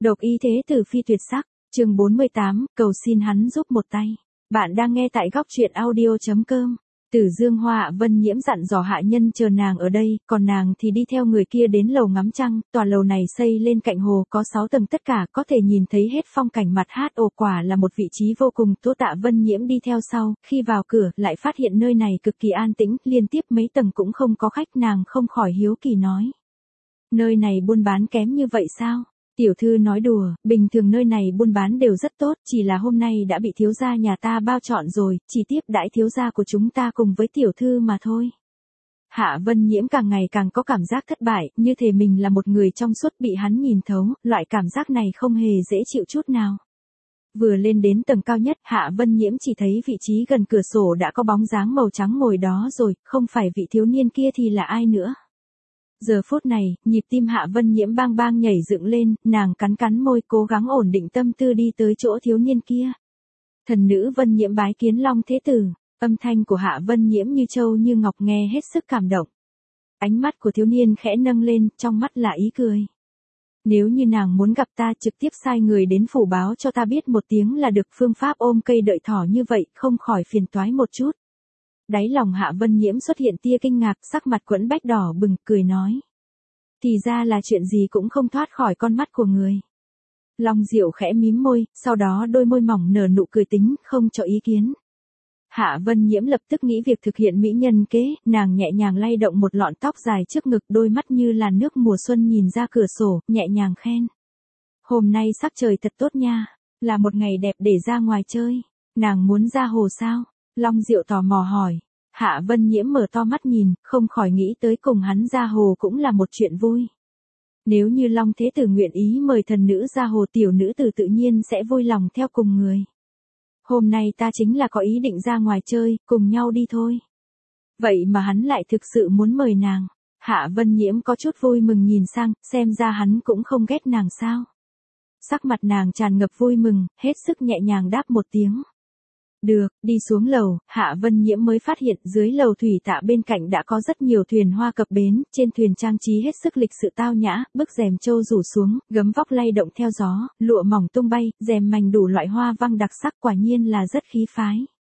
Độc ý thế tử phi tuyệt sắc, chương 48, cầu xin hắn giúp một tay. Bạn đang nghe tại góc truyện audio.com. Tử Dương Hoa Vân Nhiễm dặn dò hạ nhân chờ nàng ở đây, còn nàng thì đi theo người kia đến lầu ngắm trăng. Tòa lầu này xây lên cạnh hồ, có 6 tầng tất cả, có thể nhìn thấy hết phong cảnh mặt hát. Ồ, quả là một vị trí vô cùng tốt. Tạ Vân Nhiễm đi theo sau, khi vào cửa lại phát hiện nơi này cực kỳ an tĩnh, liên tiếp mấy tầng cũng không có khách. Nàng không khỏi hiếu kỳ nói: nơi này buôn bán kém như vậy sao? Tiểu thư nói đùa, bình thường nơi này buôn bán đều rất tốt, chỉ là hôm nay đã bị thiếu gia nhà ta bao trọn rồi, chỉ tiếp đãi thiếu gia của chúng ta cùng với tiểu thư mà thôi. Hạ Vân Nhiễm càng ngày càng có cảm giác thất bại, như thể mình là một người trong suốt bị hắn nhìn thấu, loại cảm giác này không hề dễ chịu chút nào. Vừa lên đến tầng cao nhất, Hạ Vân Nhiễm chỉ thấy vị trí gần cửa sổ đã có bóng dáng màu trắng ngồi đó rồi, không phải vị thiếu niên kia thì là ai nữa. Giờ phút này, nhịp tim Hạ Vân Nhiễm bang bang nhảy dựng lên, nàng cắn cắn môi cố gắng ổn định tâm tư đi tới chỗ thiếu niên kia. Thần nữ Vân Nhiễm bái kiến Long Thế Tử, âm thanh của Hạ Vân Nhiễm như châu như ngọc nghe hết sức cảm động. Ánh mắt của thiếu niên khẽ nâng lên, trong mắt là ý cười. Nếu như nàng muốn gặp ta trực tiếp sai người đến phủ báo cho ta biết một tiếng là được, phương pháp ôm cây đợi thỏ như vậy không khỏi phiền toái một chút. Đáy lòng Hạ Vân Nhiễm xuất hiện tia kinh ngạc, sắc mặt quẫn bách đỏ bừng, cười nói: thì ra là chuyện gì cũng không thoát khỏi con mắt của người. Long Diệu khẽ mím môi, sau đó đôi môi mỏng nở nụ cười tính, không cho ý kiến. Hạ Vân Nhiễm lập tức nghĩ việc thực hiện mỹ nhân kế, nàng nhẹ nhàng lay động một lọn tóc dài trước ngực, đôi mắt như làn nước mùa xuân nhìn ra cửa sổ, nhẹ nhàng khen: hôm nay sắc trời thật tốt nha, là một ngày đẹp để ra ngoài chơi. Nàng muốn ra hồ sao? Long Diệu tò mò hỏi. Hạ Vân Nhiễm mở to mắt nhìn, không khỏi nghĩ tới cùng hắn ra hồ cũng là một chuyện vui. Nếu như Long Thế Tử nguyện ý mời thần nữ ra hồ, tiểu nữ tử tự nhiên sẽ vui lòng theo cùng người. Hôm nay ta chính là có ý định ra ngoài chơi, cùng nhau đi thôi. Vậy mà hắn lại thực sự muốn mời nàng. Hạ Vân Nhiễm có chút vui mừng nhìn sang, xem ra hắn cũng không ghét nàng sao. Sắc mặt nàng tràn ngập vui mừng, hết sức nhẹ nhàng đáp một tiếng. Được, đi xuống lầu, Hạ Vân Nhiễm mới phát hiện dưới lầu thủy tạ bên cạnh đã có rất nhiều thuyền hoa cập bến, trên thuyền trang trí hết sức lịch sự tao nhã, bức rèm trâu rủ xuống, gấm vóc lay động theo gió, lụa mỏng tung bay, rèm mành đủ loại hoa văn đặc sắc, quả nhiên là rất khí phái.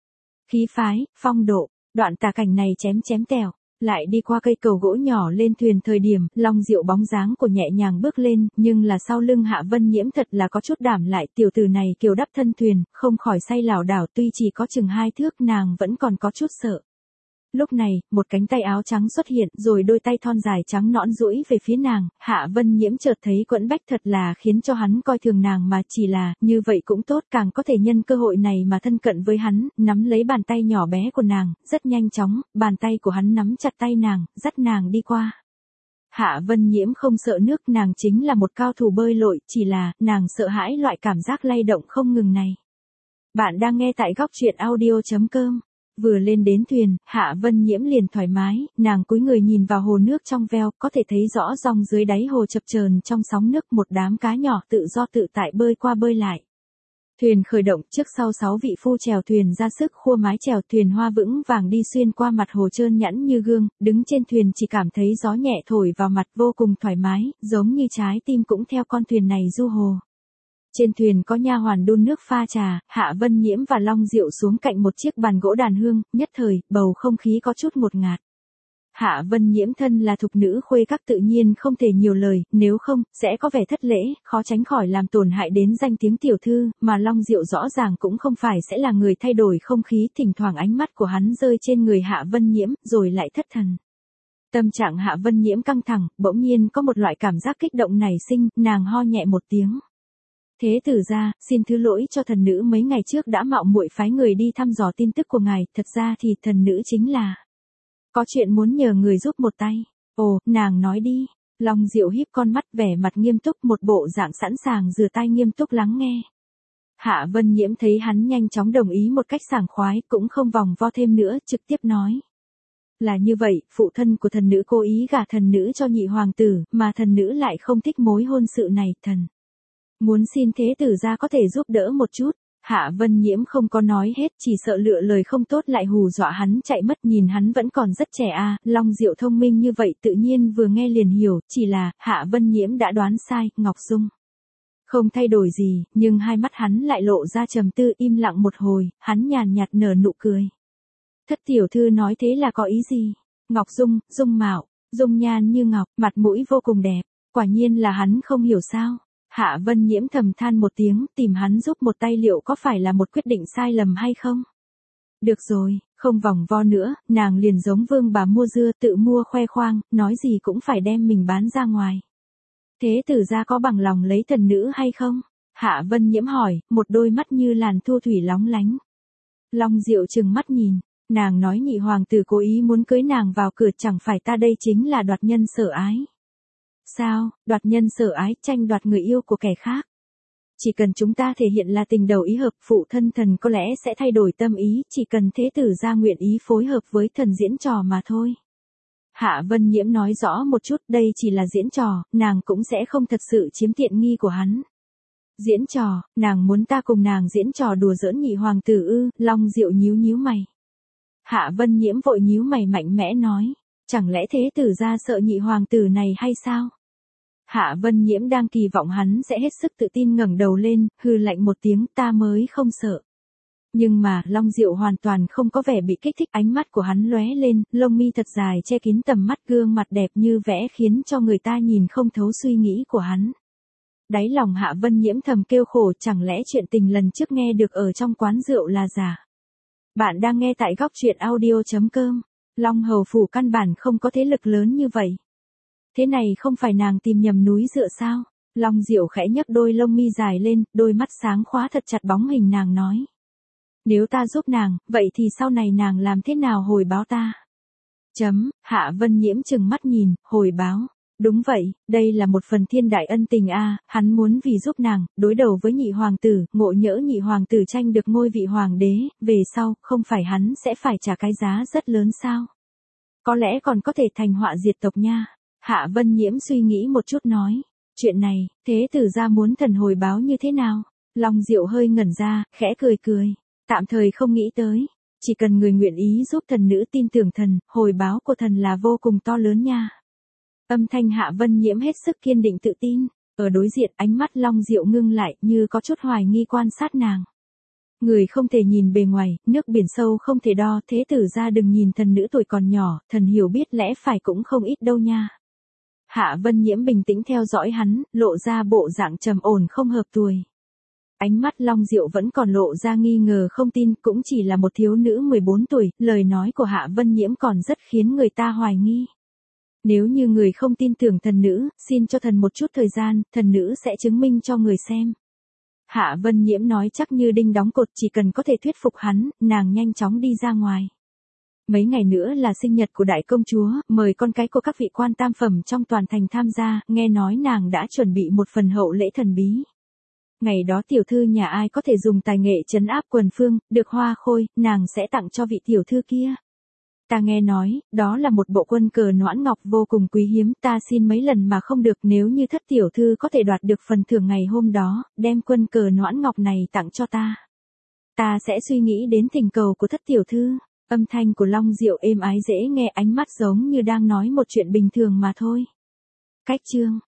Khí phái, phong độ, đoạn tà cảnh này chém chém tèo. Lại đi qua cây cầu gỗ nhỏ lên thuyền thời điểm, Long Diệu bóng dáng của nhẹ nhàng bước lên, nhưng là sau lưng Hạ Vân Nhiễm thật là có chút đảm lại, tiểu tử này kiều đắp thân thuyền, không khỏi say lảo đảo, tuy chỉ có chừng 2 thước nàng vẫn còn có chút sợ. Lúc này, một cánh tay áo trắng xuất hiện, rồi đôi tay thon dài trắng nõn duỗi về phía nàng, Hạ Vân Nhiễm chợt thấy quẫn bách, thật là khiến cho hắn coi thường nàng mà, chỉ là, như vậy cũng tốt, càng có thể nhân cơ hội này mà thân cận với hắn, nắm lấy bàn tay nhỏ bé của nàng, rất nhanh chóng, bàn tay của hắn nắm chặt tay nàng, dắt nàng đi qua. Hạ Vân Nhiễm không sợ nước, nàng chính là một cao thủ bơi lội, chỉ là, nàng sợ hãi loại cảm giác lay động không ngừng này. Bạn đang nghe tại góc truyện audio.com. Vừa lên đến thuyền, Hạ Vân Nhiễm liền thoải mái, nàng cúi người nhìn vào hồ nước trong veo, có thể thấy rõ ròng dưới đáy hồ chập chờn trong sóng nước, một đám cá nhỏ tự do tự tại bơi qua bơi lại. Thuyền khởi động, trước sau 6 vị phu chèo thuyền ra sức khua mái chèo, thuyền hoa vững vàng đi xuyên qua mặt hồ trơn nhẵn như gương, đứng trên thuyền chỉ cảm thấy gió nhẹ thổi vào mặt vô cùng thoải mái, giống như trái tim cũng theo con thuyền này du hồ. Trên thuyền có nha hoàn đun nước pha trà, Hạ Vân Nhiễm và Long Diệu xuống cạnh một chiếc bàn gỗ đàn hương, nhất thời, bầu không khí có chút ngột ngạt. Hạ Vân Nhiễm thân là thục nữ khuê các tự nhiên không thể nhiều lời, nếu không, sẽ có vẻ thất lễ, khó tránh khỏi làm tổn hại đến danh tiếng tiểu thư, mà Long Diệu rõ ràng cũng không phải sẽ là người thay đổi không khí, thỉnh thoảng ánh mắt của hắn rơi trên người Hạ Vân Nhiễm, rồi lại thất thần. Tâm trạng Hạ Vân Nhiễm căng thẳng, bỗng nhiên có một loại cảm giác kích động nảy sinh, nàng ho nhẹ một tiếng. Thế tử gia, xin thứ lỗi cho thần nữ mấy ngày trước đã mạo muội phái người đi thăm dò tin tức của ngài, thật ra thì thần nữ chính là có chuyện muốn nhờ người giúp một tay. Ồ, nàng nói đi. Long Diệu híp con mắt, vẻ mặt nghiêm túc, một bộ dạng sẵn sàng rửa tai nghiêm túc lắng nghe. Hạ Vân Nhiễm thấy hắn nhanh chóng đồng ý một cách sảng khoái, cũng không vòng vo thêm nữa, trực tiếp nói. Là như vậy, phụ thân của thần nữ cố ý gả thần nữ cho nhị hoàng tử, mà thần nữ lại không thích mối hôn sự này, thần muốn xin thế tử gia có thể giúp đỡ một chút. Hạ Vân Nhiễm không có nói hết, chỉ sợ lựa lời không tốt lại hù dọa hắn chạy mất, nhìn hắn vẫn còn rất trẻ à, Long Diệu thông minh như vậy tự nhiên vừa nghe liền hiểu, chỉ là, Hạ Vân Nhiễm đã đoán sai, Ngọc Dung Không thay đổi gì, nhưng hai mắt hắn lại lộ ra trầm tư, im lặng một hồi, hắn nhàn nhạt nở nụ cười. Thất tiểu thư nói thế là có ý gì? Ngọc Dung, dung mạo, dung nhan như ngọc, mặt mũi vô cùng đẹp, quả nhiên là hắn không hiểu sao. Hạ Vân Nhiễm thầm than một tiếng, tìm hắn giúp một tay liệu có phải là một quyết định sai lầm hay không? Được rồi, không vòng vo nữa, nàng liền giống vương bà mua dưa tự mua khoe khoang, nói gì cũng phải đem mình bán ra ngoài. Thế tử gia có bằng lòng lấy thần nữ hay không? Hạ Vân Nhiễm hỏi, một đôi mắt như làn thu thủy lóng lánh. Long Diệu trừng mắt nhìn, nàng nói nhị hoàng tử cố ý muốn cưới nàng vào cửa, chẳng phải ta đây chính là đoạt nhân sở ái. Sao, đoạt nhân sở ái, tranh đoạt người yêu của kẻ khác. Chỉ cần chúng ta thể hiện là tình đầu ý hợp, phụ thân thần có lẽ sẽ thay đổi tâm ý, chỉ cần thế tử gia nguyện ý phối hợp với thần diễn trò mà thôi. Hạ Vân Nhiễm nói rõ một chút, đây chỉ là diễn trò, nàng cũng sẽ không thật sự chiếm tiện nghi của hắn. Diễn trò, nàng muốn ta cùng nàng diễn trò đùa giỡn nhị hoàng tử ư? Long Diệu nhíu nhíu mày. Hạ Vân Nhiễm vội nhíu mày mạnh mẽ nói, chẳng lẽ thế tử gia sợ nhị hoàng tử này hay sao? Hạ Vân Nhiễm đang kỳ vọng hắn sẽ hết sức tự tin ngẩng đầu lên, hừ lạnh một tiếng, ta mới không sợ. Nhưng mà, Long Diệu hoàn toàn không có vẻ bị kích thích, ánh mắt của hắn lóe lên, lông mi thật dài che kín tầm mắt, gương mặt đẹp như vẽ khiến cho người ta nhìn không thấu suy nghĩ của hắn. Đáy lòng Hạ Vân Nhiễm thầm kêu khổ, chẳng lẽ chuyện tình lần trước nghe được ở trong quán rượu là giả. Bạn đang nghe tại góc truyện audio.com. Long Hầu Phủ căn bản không có thế lực lớn như vậy. Thế này không phải nàng tìm nhầm núi dựa sao? Long Diệu khẽ nhấc đôi lông mi dài lên, đôi mắt sáng khóa thật chặt bóng hình nàng nói. Nếu ta giúp nàng, vậy thì sau này nàng làm thế nào hồi báo ta? Hạ Vân Nhiễm trừng mắt nhìn, hồi báo. Đúng vậy, đây là một phần thiên đại ân tình a, hắn muốn vì giúp nàng, đối đầu với nhị hoàng tử, ngộ nhỡ nhị hoàng tử tranh được ngôi vị hoàng đế, về sau, không phải hắn sẽ phải trả cái giá rất lớn sao? Có lẽ còn có thể thành họa diệt tộc nha. Hạ Vân Nhiễm suy nghĩ một chút nói, chuyện này, thế tử gia muốn thần hồi báo như thế nào? Long Diệu hơi ngẩn ra, khẽ cười cười, tạm thời không nghĩ tới, chỉ cần người nguyện ý giúp thần nữ tin tưởng thần, hồi báo của thần là vô cùng to lớn nha. Âm thanh Hạ Vân Nhiễm hết sức kiên định tự tin, ở đối diện ánh mắt Long Diệu ngưng lại như có chút hoài nghi quan sát nàng. Người không thể nhìn bề ngoài, nước biển sâu không thể đo, thế tử gia đừng nhìn thần nữ tuổi còn nhỏ, thần hiểu biết lẽ phải cũng không ít đâu nha. Hạ Vân Nhiễm bình tĩnh theo dõi hắn, lộ ra bộ dạng trầm ổn không hợp tuổi. Ánh mắt Long Diệu vẫn còn lộ ra nghi ngờ không tin, cũng chỉ là một thiếu nữ 14 tuổi, lời nói của Hạ Vân Nhiễm còn rất khiến người ta hoài nghi. Nếu như người không tin tưởng thần nữ, xin cho thần một chút thời gian, thần nữ sẽ chứng minh cho người xem. Hạ Vân Nhiễm nói chắc như đinh đóng cột, chỉ cần có thể thuyết phục hắn, nàng nhanh chóng đi ra ngoài. Mấy ngày nữa là sinh nhật của đại công chúa, mời con cái của các vị quan tam phẩm trong toàn thành tham gia, nghe nói nàng đã chuẩn bị một phần hậu lễ thần bí. Ngày đó tiểu thư nhà ai có thể dùng tài nghệ trấn áp quần phương, được hoa khôi, nàng sẽ tặng cho vị tiểu thư kia. Ta nghe nói, đó là một bộ quân cờ noãn ngọc vô cùng quý hiếm, ta xin mấy lần mà không được, nếu như thất tiểu thư có thể đoạt được phần thưởng ngày hôm đó, đem quân cờ noãn ngọc này tặng cho ta. Ta sẽ suy nghĩ đến tình cầu của thất tiểu thư. Âm thanh của Long Diệu êm ái dễ nghe, ánh mắt giống như đang nói một chuyện bình thường mà thôi. Cách chương